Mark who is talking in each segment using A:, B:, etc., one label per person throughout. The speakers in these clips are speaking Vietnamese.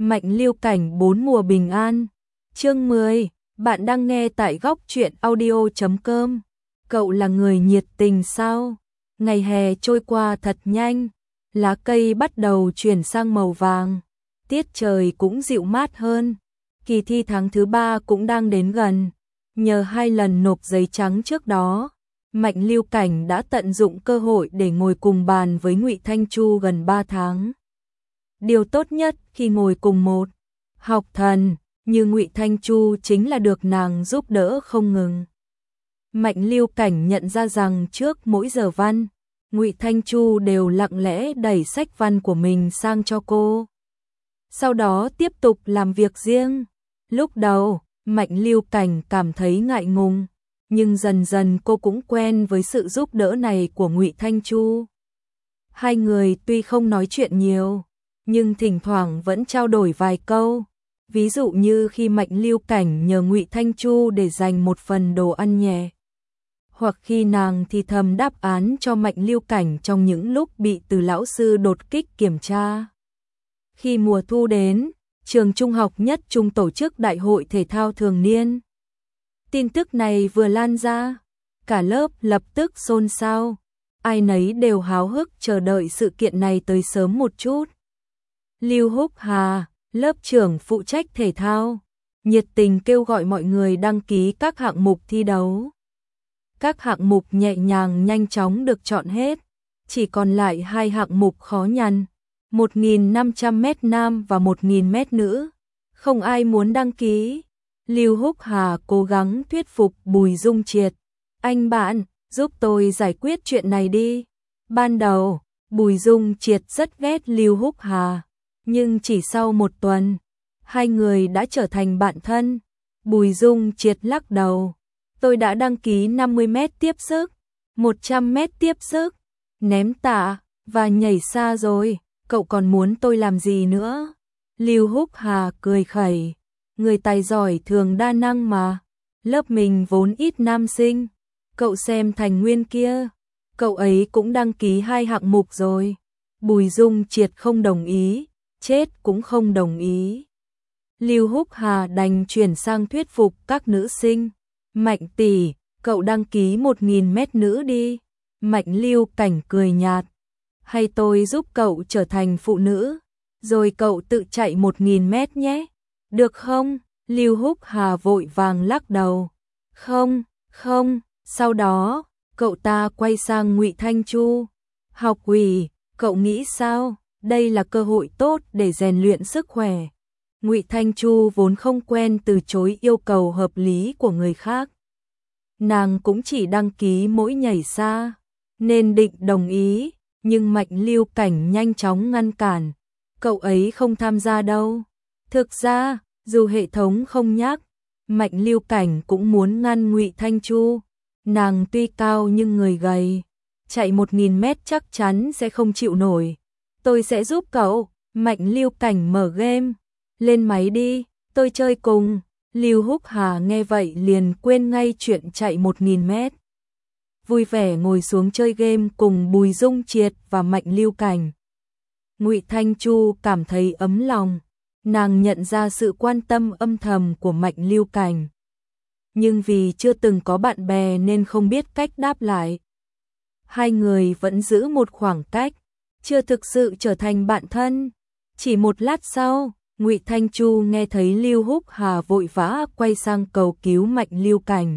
A: Mạnh Lưu Cảnh 4 mùa bình an. Chương 10, bạn đang nghe tại góc truyện audio.com. Cậu là người nhiệt tình sao? Ngày hè trôi qua thật nhanh, lá cây bắt đầu chuyển sang màu vàng, tiết trời cũng dịu mát hơn. Kỳ thi tháng thứ 3 cũng đang đến gần. Nhờ 2 lần nộp giấy trắng trước đó, Mạnh Lưu Cảnh đã tận dụng cơ hội để ngồi cùng bàn với Ngụy Thanh Chu gần 3 tháng. Điều tốt nhất khi ngồi cùng một học thần như Ngụy Thanh Chu chính là được nàng giúp đỡ không ngừng. Mạnh Lưu Cảnh nhận ra rằng trước mỗi giờ văn, Ngụy Thanh Chu đều lặng lẽ đẩy sách văn của mình sang cho cô. Sau đó tiếp tục làm việc riêng. Lúc đầu, Mạnh Lưu Cảnh cảm thấy ngại ngùng, nhưng dần dần cô cũng quen với sự giúp đỡ này của Ngụy Thanh Chu. Hai người tuy không nói chuyện nhiều, nhưng thỉnh thoảng vẫn trao đổi vài câu. Ví dụ như khi Mạnh Lưu Cảnh nhờ Ngụy Thanh Chu để dành một phần đồ ăn nhẹ, hoặc khi nàng thì thầm đáp án cho Mạnh Lưu Cảnh trong những lúc bị từ lão sư đột kích kiểm tra. Khi mùa thu đến, trường trung học nhất trung tổ chức đại hội thể thao thường niên. Tin tức này vừa lan ra, cả lớp lập tức xôn xao, ai nấy đều háo hức chờ đợi sự kiện này tới sớm một chút. Lưu Húc Hà, lớp trưởng phụ trách thể thao, nhiệt tình kêu gọi mọi người đăng ký các hạng mục thi đấu. Các hạng mục nhẹ nhàng nhanh chóng được chọn hết, chỉ còn lại 2 hạng mục khó nhằn, 1.500m nam và 1.000m nữ. Không ai muốn đăng ký. Lưu Húc Hà cố gắng thuyết phục Bùi Dung Triệt. Anh bạn, giúp tôi giải quyết chuyện này đi. Ban đầu, Bùi Dung Triệt rất ghét Lưu Húc Hà, nhưng chỉ sau một tuần, hai người đã trở thành bạn thân. Bùi Dung Triệt lắc đầu. Tôi đã đăng ký 50m tiếp sức, 100m tiếp sức, ném tạ và nhảy xa rồi, cậu còn muốn tôi làm gì nữa? Lưu Húc Hà cười khẩy, người tài giỏi thường đa năng mà, lớp mình vốn ít nam sinh, cậu xem Thành Nguyên kia, cậu ấy cũng đăng ký 2 hạng mục rồi. Bùi Dung Triệt không đồng ý, chết cũng không đồng ý. Lưu Húc Hà đành chuyển sang thuyết phục các nữ sinh. Mạnh tỷ, cậu đăng ký 1.000m nữ đi. Mạnh Lưu Cảnh cười nhạt. Hay tôi giúp cậu trở thành phụ nữ, rồi cậu tự chạy 1.000m nhé. Được không? Lưu Húc Hà vội vàng lắc đầu. Không, không. Sau đó, cậu ta quay sang Ngụy Thanh Chu. Học ủy, cậu nghĩ sao? Đây là cơ hội tốt để rèn luyện sức khỏe. Ngụy Thanh Chu vốn không quen từ chối yêu cầu hợp lý của người khác. Nàng cũng chỉ đăng ký mỗi nhảy xa, nên định đồng ý, nhưng Mạnh Lưu Cảnh nhanh chóng ngăn cản. Cậu ấy không tham gia đâu. Thực ra, dù hệ thống không nhắc, Mạnh Lưu Cảnh cũng muốn ngăn Ngụy Thanh Chu. Nàng tuy cao nhưng người gầy, chạy 1.000m chắc chắn sẽ không chịu nổi. Tôi sẽ giúp cậu. Mạnh Lưu Cảnh mở game. Lên máy đi, tôi chơi cùng. Lưu Húc Hà nghe vậy liền quên ngay chuyện chạy 1.000m. Vui vẻ ngồi xuống chơi game cùng Bùi Dung Triệt và Mạnh Lưu Cảnh. Ngụy Thanh Chu cảm thấy ấm lòng, nàng nhận ra sự quan tâm âm thầm của Mạnh Lưu Cảnh. Nhưng vì chưa từng có bạn bè nên không biết cách đáp lại. Hai người vẫn giữ một khoảng cách, chưa thực sự trở thành bạn thân. Chỉ một lát sau, Ngụy Thanh Chu nghe thấy Lưu Húc Hà vội vã quay sang cầu cứu Mạnh Lưu Cảnh.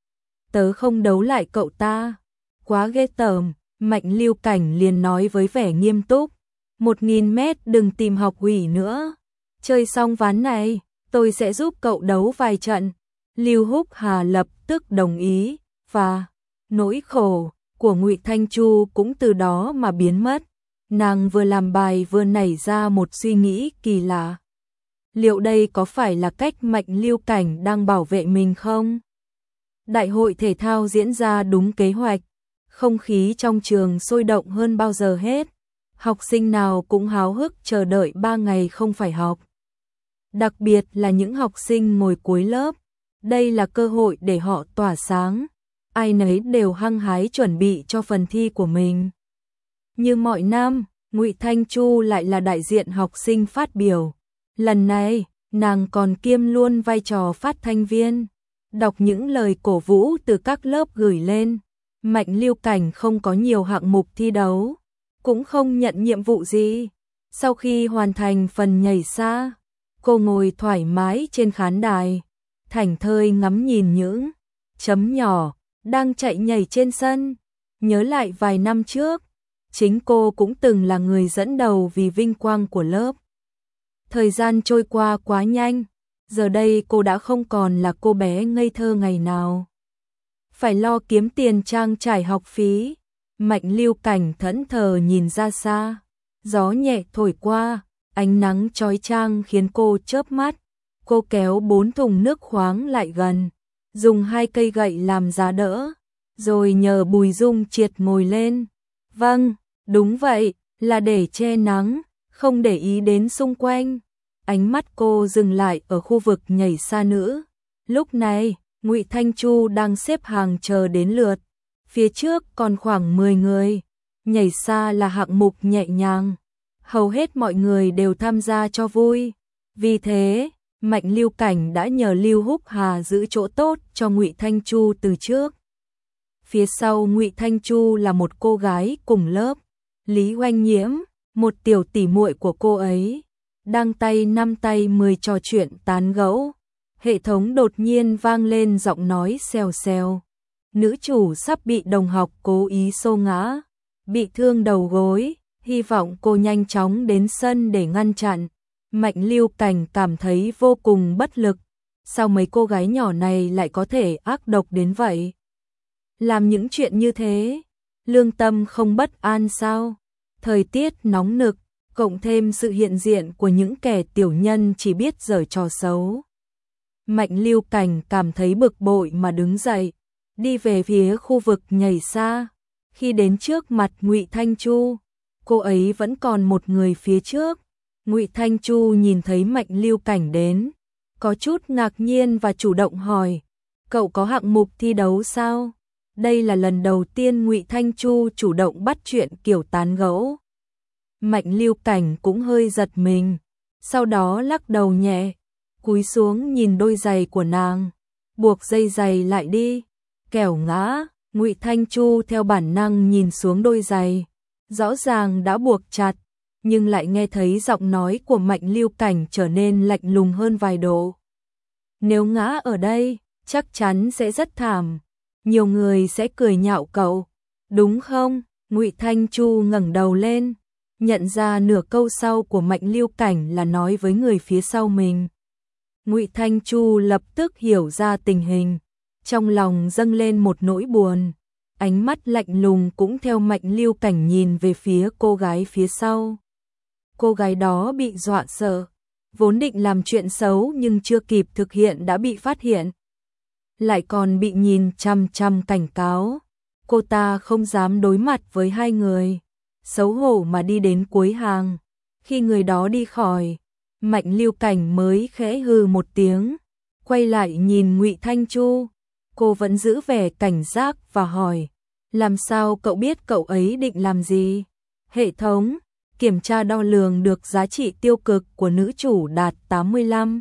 A: Tớ không đấu lại cậu ta, quá ghê tởm. Mạnh Lưu Cảnh liền nói với vẻ nghiêm túc. 1.000m đừng tìm học ủy nữa. Chơi xong ván này, tôi sẽ giúp cậu đấu vài trận. Lưu Húc Hà lập tức đồng ý, và nỗi khổ của Ngụy Thanh Chu cũng từ đó mà biến mất. Nàng vừa làm bài vừa nảy ra một suy nghĩ kỳ lạ. Liệu đây có phải là cách Mạnh Lưu Cảnh đang bảo vệ mình không? Đại hội thể thao diễn ra đúng kế hoạch. Không khí trong trường sôi động hơn bao giờ hết. Học sinh nào cũng háo hức chờ đợi 3 ngày không phải học. Đặc biệt là những học sinh ngồi cuối lớp. Đây là cơ hội để họ tỏa sáng. Ai nấy đều hăng hái chuẩn bị cho phần thi của mình. Như mọi năm, Ngụy Thanh Chu lại là đại diện học sinh phát biểu. Lần này, nàng còn kiêm luôn vai trò phát thanh viên, đọc những lời cổ vũ từ các lớp gửi lên. Mạnh Lưu Cảnh không có nhiều hạng mục thi đấu, cũng không nhận nhiệm vụ gì. Sau khi hoàn thành phần nhảy xa, cô ngồi thoải mái trên khán đài, thảnh thơi ngắm nhìn những chấm nhỏ đang chạy nhảy trên sân. Nhớ lại vài năm trước, chính cô cũng từng là người dẫn đầu vì vinh quang của lớp. Thời gian trôi qua quá nhanh, giờ đây cô đã không còn là cô bé ngây thơ ngày nào phải lo kiếm tiền trang trải học phí. Mạnh Lưu Cảnh thẫn thờ nhìn ra xa, gió nhẹ thổi qua, ánh nắng chói chang khiến cô chớp mắt. Cô kéo 4 thùng nước khoáng lại gần, dùng 2 cây gậy làm giá đỡ, rồi nhờ Bùi Dung Triệt ngồi lên. Vâng, đúng vậy, là để che nắng, không để ý đến xung quanh. Ánh mắt cô dừng lại ở khu vực nhảy xa nữ. Lúc này, Ngụy Thanh Chu đang xếp hàng chờ đến lượt. Phía trước còn khoảng 10 người. Nhảy xa là hạng mục nhẹ nhàng, hầu hết mọi người đều tham gia cho vui. Vì thế, Mạnh Lưu Cảnh đã nhờ Lưu Húc Hà giữ chỗ tốt cho Ngụy Thanh Chu từ trước. Phía sau Ngụy Thanh Chu là một cô gái cùng lớp, Lý Oanh Nhiễm, một tiểu tỷ muội của cô ấy, đang tay 5 tay 10 trò chuyện tán gẫu. Hệ thống đột nhiên vang lên giọng nói xèo xèo. Nữ chủ sắp bị đồng học cố ý xô ngã, bị thương đầu gối, hy vọng cô nhanh chóng đến sân để ngăn chặn. Mạnh Lưu Cảnh cảm thấy vô cùng bất lực. Sao mấy cô gái nhỏ này lại có thể ác độc đến vậy? Làm những chuyện như thế, lương tâm không bất an sao? Thời tiết nóng nực, cộng thêm sự hiện diện của những kẻ tiểu nhân chỉ biết giở trò xấu. Mạnh Lưu Cảnh cảm thấy bực bội mà đứng dậy, đi về phía khu vực nhảy xa. Khi đến trước mặt Ngụy Thanh Chu, cô ấy vẫn còn một người phía trước. Ngụy Thanh Chu nhìn thấy Mạnh Lưu Cảnh đến, có chút ngạc nhiên và chủ động hỏi, cậu có hạng mục thi đấu sao? Đây là lần đầu tiên Ngụy Thanh Chu chủ động bắt chuyện kiểu tán gẫu. Mạnh Lưu Cảnh cũng hơi giật mình, sau đó lắc đầu nhẹ, cúi xuống nhìn đôi giày của nàng, buộc dây giày lại đi, kẻo ngã. Ngụy Thanh Chu theo bản năng nhìn xuống đôi giày, rõ ràng đã buộc chặt, nhưng lại nghe thấy giọng nói của Mạnh Lưu Cảnh trở nên lạnh lùng hơn vài độ. Nếu ngã ở đây, chắc chắn sẽ rất thảm, nhiều người sẽ cười nhạo cậu, đúng không? Ngụy Thanh Chu ngẩng đầu lên, nhận ra nửa câu sau của Mạnh Lưu Cảnh là nói với người phía sau mình. Ngụy Thanh Chu lập tức hiểu ra tình hình, trong lòng dâng lên một nỗi buồn, ánh mắt lạnh lùng cũng theo Mạnh Lưu Cảnh nhìn về phía cô gái phía sau. Cô gái đó bị dọa sợ, vốn định làm chuyện xấu nhưng chưa kịp thực hiện đã bị phát hiện, lại còn bị nhìn chằm chằm cảnh cáo. Cô ta không dám đối mặt với hai người, xấu hổ mà đi đến cuối hàng. Khi người đó đi khỏi, Mạnh Lưu Cảnh mới khẽ hừ một tiếng, quay lại nhìn Ngụy Thanh Chu. Cô vẫn giữ vẻ cảnh giác và hỏi, làm sao cậu biết cậu ấy định làm gì? Hệ thống kiểm tra đo lường được giá trị tiêu cực của nữ chủ đạt 85.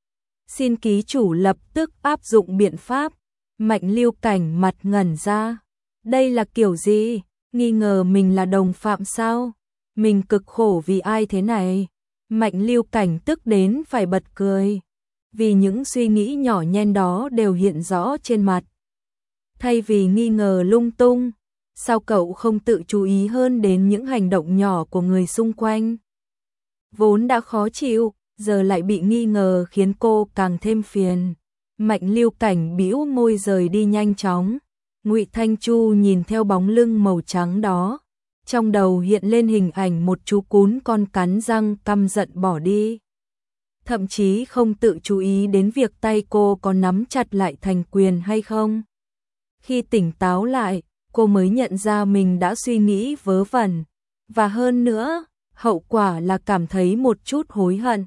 A: Xin ký chủ lập tức áp dụng biện pháp. Mạnh Lưu Cảnh mặt ngẩn ra. Đây là kiểu gì? Nghi ngờ mình là đồng phạm sao? Mình cực khổ vì ai thế này? Mạnh Lưu Cảnh tức đến phải bật cười, vì những suy nghĩ nhỏ nhen đó đều hiện rõ trên mặt. Thay vì nghi ngờ lung tung, sao cậu không tự chú ý hơn đến những hành động nhỏ của người xung quanh? Vốn đã khó chịu, giờ lại bị nghi ngờ khiến cô càng thêm phiền. Mạnh Lưu Cảnh bĩu môi rời đi nhanh chóng. Ngụy Thanh Chu nhìn theo bóng lưng màu trắng đó, trong đầu hiện lên hình ảnh một chú cún con cắn răng căm giận bỏ đi. Thậm chí không tự chú ý đến việc tay cô có nắm chặt lại thành quyền hay không. Khi tỉnh táo lại, cô mới nhận ra mình đã suy nghĩ vớ vẩn, và hơn nữa, hậu quả là cảm thấy một chút hối hận.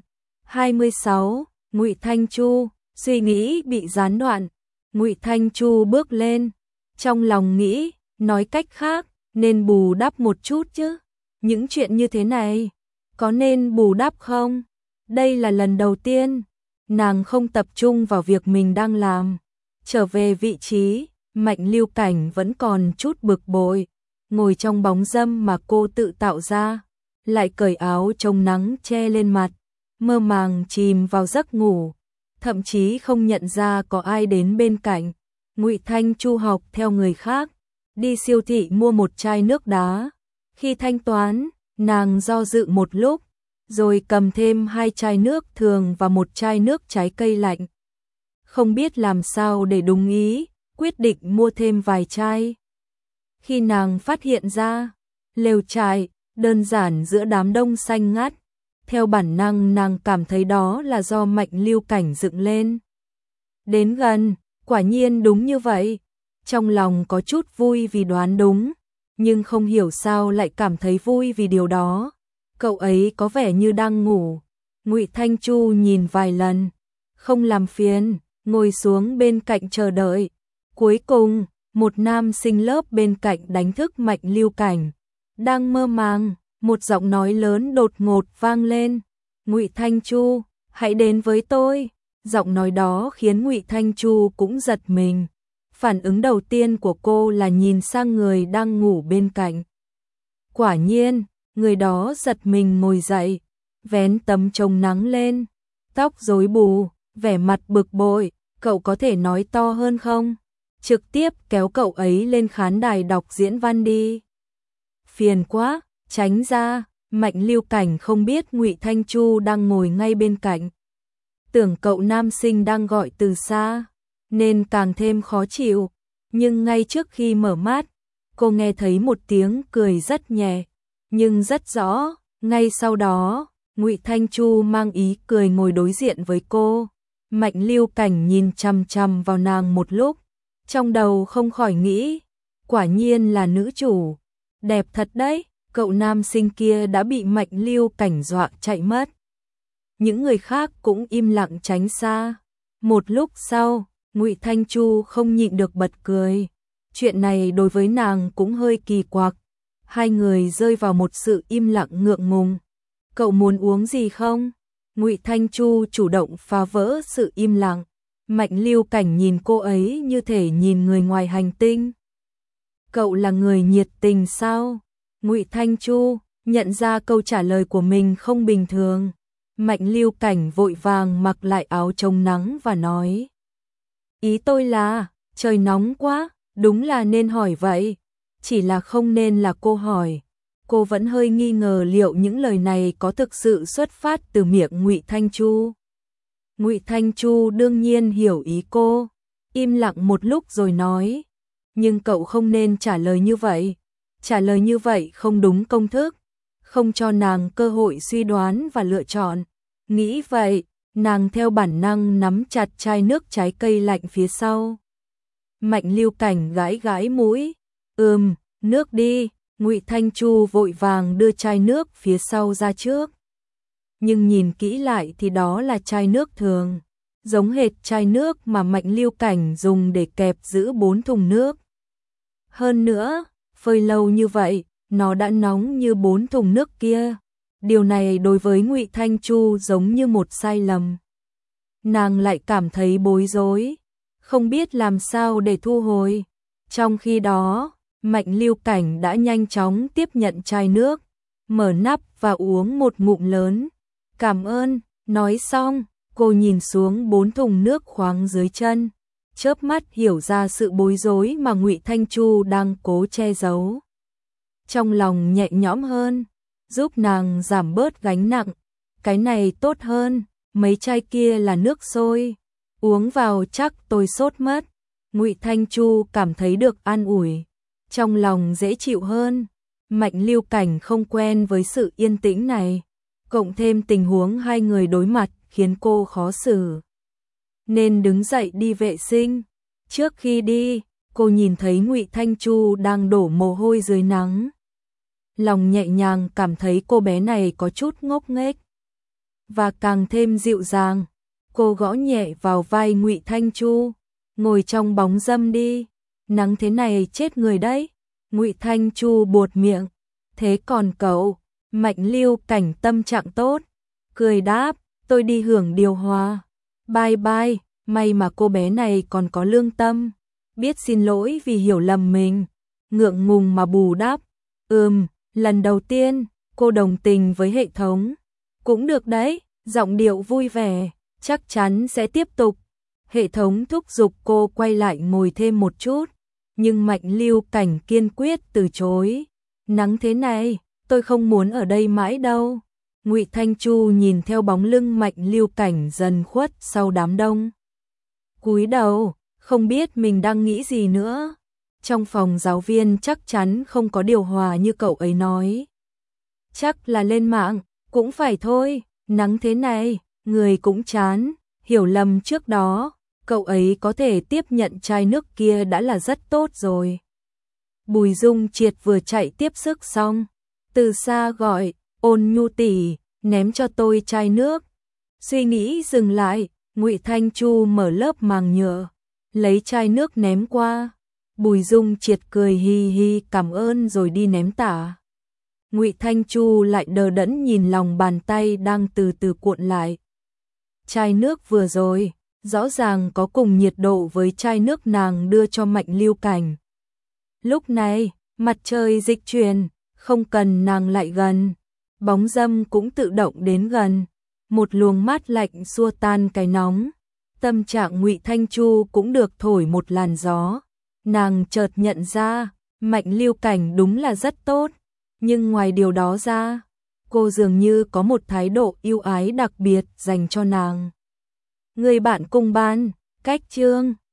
A: 26. Ngụy Thanh Chu, suy nghĩ bị gián đoạn. Ngụy Thanh Chu bước lên, trong lòng nghĩ, nói cách khác, nên bù đắp một chút chứ. Những chuyện như thế này, có nên bù đắp không? Đây là lần đầu tiên, nàng không tập trung vào việc mình đang làm. Trở về vị trí, Mạnh Lưu Cảnh vẫn còn chút bực bội, ngồi trong bóng râm mà cô tự tạo ra, lại cởi áo chống nắng che lên mặt, mơ màng chìm vào giấc ngủ, thậm chí không nhận ra có ai đến bên cạnh. Ngụy Thanh Chu học theo người khác, đi siêu thị mua một chai nước đá. Khi thanh toán, nàng do dự một lúc, rồi cầm thêm 2 chai nước thường và một chai nước trái cây lạnh. Không biết làm sao để đúng ý, quyết định mua thêm vài chai. Khi nàng phát hiện ra, lều trại, đơn giản giữa đám đông xanh ngắt, theo bản năng nàng cảm thấy đó là do Mạnh Lưu Cảnh dựng lên. Đến gần, quả nhiên đúng như vậy, trong lòng có chút vui vì đoán đúng, nhưng không hiểu sao lại cảm thấy vui vì điều đó. Cậu ấy có vẻ như đang ngủ. Ngụy Thanh Chu nhìn vài lần, không làm phiền, ngồi xuống bên cạnh chờ đợi. Cuối cùng, một nam sinh lớp bên cạnh đánh thức Mạnh Lưu Cảnh. Đang mơ màng, một giọng nói lớn đột ngột vang lên. Ngụy Thanh Chu, hãy đến với tôi. Giọng nói đó khiến Ngụy Thanh Chu cũng giật mình. Phản ứng đầu tiên của cô là nhìn sang người đang ngủ bên cạnh. Quả nhiên, người đó giật mình ngồi dậy, vén tấm chống nắng lên, tóc rối bù, vẻ mặt bực bội. Cậu có thể nói to hơn không? Trực tiếp kéo cậu ấy lên khán đài đọc diễn văn đi. Phiền quá, tránh ra. Mạnh Lưu Cảnh không biết Ngụy Thanh Chu đang ngồi ngay bên cạnh. Tưởng cậu nam sinh đang gọi từ xa, nên càng thêm khó chịu. Nhưng ngay trước khi mở mắt, cô nghe thấy một tiếng cười rất nhẹ, nhưng rất rõ. Ngay sau đó, Ngụy Thanh Chu mang ý cười ngồi đối diện với cô. Mạnh Lưu Cảnh nhìn chằm chằm vào nàng một lúc, trong đầu không khỏi nghĩ, quả nhiên là nữ chủ, đẹp thật đấy. Cậu nam sinh kia đã bị Mạnh Lưu Cảnh dọa chạy mất. Những người khác cũng im lặng tránh xa. Một lúc sau, Ngụy Thanh Chu không nhịn được bật cười. Chuyện này đối với nàng cũng hơi kỳ quặc. Hai người rơi vào một sự im lặng ngượng ngùng. Cậu muốn uống gì không? Ngụy Thanh Chu chủ động phá vỡ sự im lặng. Mạnh Lưu Cảnh nhìn cô ấy như thể nhìn người ngoài hành tinh. Cậu là người nhiệt tình sao? Ngụy Thanh Chu nhận ra câu trả lời của mình không bình thường. Mạnh Lưu Cảnh vội vàng mặc lại áo chống nắng và nói: Ý tôi là, trời nóng quá, đúng là nên hỏi vậy. Chỉ là không nên là cô hỏi. Cô vẫn hơi nghi ngờ liệu những lời này có thực sự xuất phát từ miệng Ngụy Thanh Chu. Ngụy Thanh Chu đương nhiên hiểu ý cô, im lặng một lúc rồi nói: Nhưng cậu không nên trả lời như vậy. Trả lời như vậy không đúng công thức, không cho nàng cơ hội suy đoán và lựa chọn. Nghĩ vậy, nàng theo bản năng nắm chặt chai nước trái cây lạnh phía sau. Mạnh Lưu Cảnh gãi gãi mũi. Nước đi. Ngụy Thanh Chu vội vàng đưa chai nước phía sau ra trước. Nhưng nhìn kỹ lại thì đó là chai nước thường, giống hệt chai nước mà Mạnh Lưu Cảnh dùng để kẹp giữ 4 thùng nước. Hơn nữa, phơi lâu như vậy, nó đã nóng như 4 thùng nước kia. Điều này đối với Ngụy Thanh Chu giống như một sai lầm. Nàng lại cảm thấy bối rối, không biết làm sao để thu hồi. Trong khi đó, Mạnh Lưu Cảnh đã nhanh chóng tiếp nhận chai nước, mở nắp và uống một ngụm lớn. Cảm ơn, nói xong, cô nhìn xuống 4 thùng nước khoáng dưới chân, chớp mắt hiểu ra sự bối rối mà Ngụy Thanh Chu đang cố che giấu. Trong lòng nhẹ nhõm hơn, giúp nàng giảm bớt gánh nặng. Cái này tốt hơn, mấy chai kia là nước sôi, uống vào chắc tôi sốt mất. Ngụy Thanh Chu cảm thấy được an ủi, trong lòng dễ chịu hơn. Mạnh Lưu Cảnh không quen với sự yên tĩnh này, cộng thêm tình huống hai người đối mặt khiến cô khó xử, nên đứng dậy đi vệ sinh. Trước khi đi, cô nhìn thấy Ngụy Thanh Chu đang đổ mồ hôi dưới nắng. Lòng nhẹ nhàng cảm thấy cô bé này có chút ngốc nghếch và càng thêm dịu dàng. Cô gõ nhẹ vào vai Ngụy Thanh Chu, ngồi trong bóng râm đi, nắng thế này chết người đấy. Ngụy Thanh Chu buột miệng, thế còn cậu? Mạnh Lưu Cảnh tâm trạng tốt, cười đáp, tôi đi hưởng điều hòa. Bye bye, may mà cô bé này còn có lương tâm, biết xin lỗi vì hiểu lầm mình, ngượng ngùng mà bù đắp. Lần đầu tiên, cô đồng tình với hệ thống. Cũng được đấy, giọng điệu vui vẻ, chắc chắn sẽ tiếp tục. Hệ thống thúc giục cô quay lại ngồi thêm một chút, nhưng Mạnh Lưu Cảnh kiên quyết từ chối. Nắng thế này, tôi không muốn ở đây mãi đâu. Ngụy Thanh Chu nhìn theo bóng lưng Mạnh Lưu Cảnh dần khuất sau đám đông. Cúi đầu, không biết mình đang nghĩ gì nữa. Trong phòng giáo viên chắc chắn không có điều hòa như cậu ấy nói. Chắc là lên mạng, cũng phải thôi, nắng thế này, người cũng chán. Hiểu lầm trước đó, cậu ấy có thể tiếp nhận chai nước kia đã là rất tốt rồi. Bùi Dung Triệt vừa chạy tiếp sức xong, từ xa gọi, Ôn Nhu tỷ, ném cho tôi chai nước. Suy nghĩ dừng lại, Ngụy Thanh Chu mở lớp màng nhựa, lấy chai nước ném qua. Bùi Dung Triệt cười hi hi cảm ơn rồi đi ném tả. Ngụy Thanh Chu lại đờ đẫn nhìn lòng bàn tay đang từ từ cuộn lại. Chai nước vừa rồi, rõ ràng có cùng nhiệt độ với chai nước nàng đưa cho Mạnh Lưu Cảnh. Lúc này, mặt trời dịch chuyển, không cần nàng lại gần, bóng dâm cũng tự động đến gần, một luồng mát lạnh xua tan cái nóng. Tâm trạng Ngụy Thanh Chu cũng được thổi một làn gió. Nàng chợt nhận ra, Mạnh Lưu Cảnh đúng là rất tốt, nhưng ngoài điều đó ra, cô dường như có một thái độ yêu ái đặc biệt dành cho nàng. Người bạn cùng ban, cách chương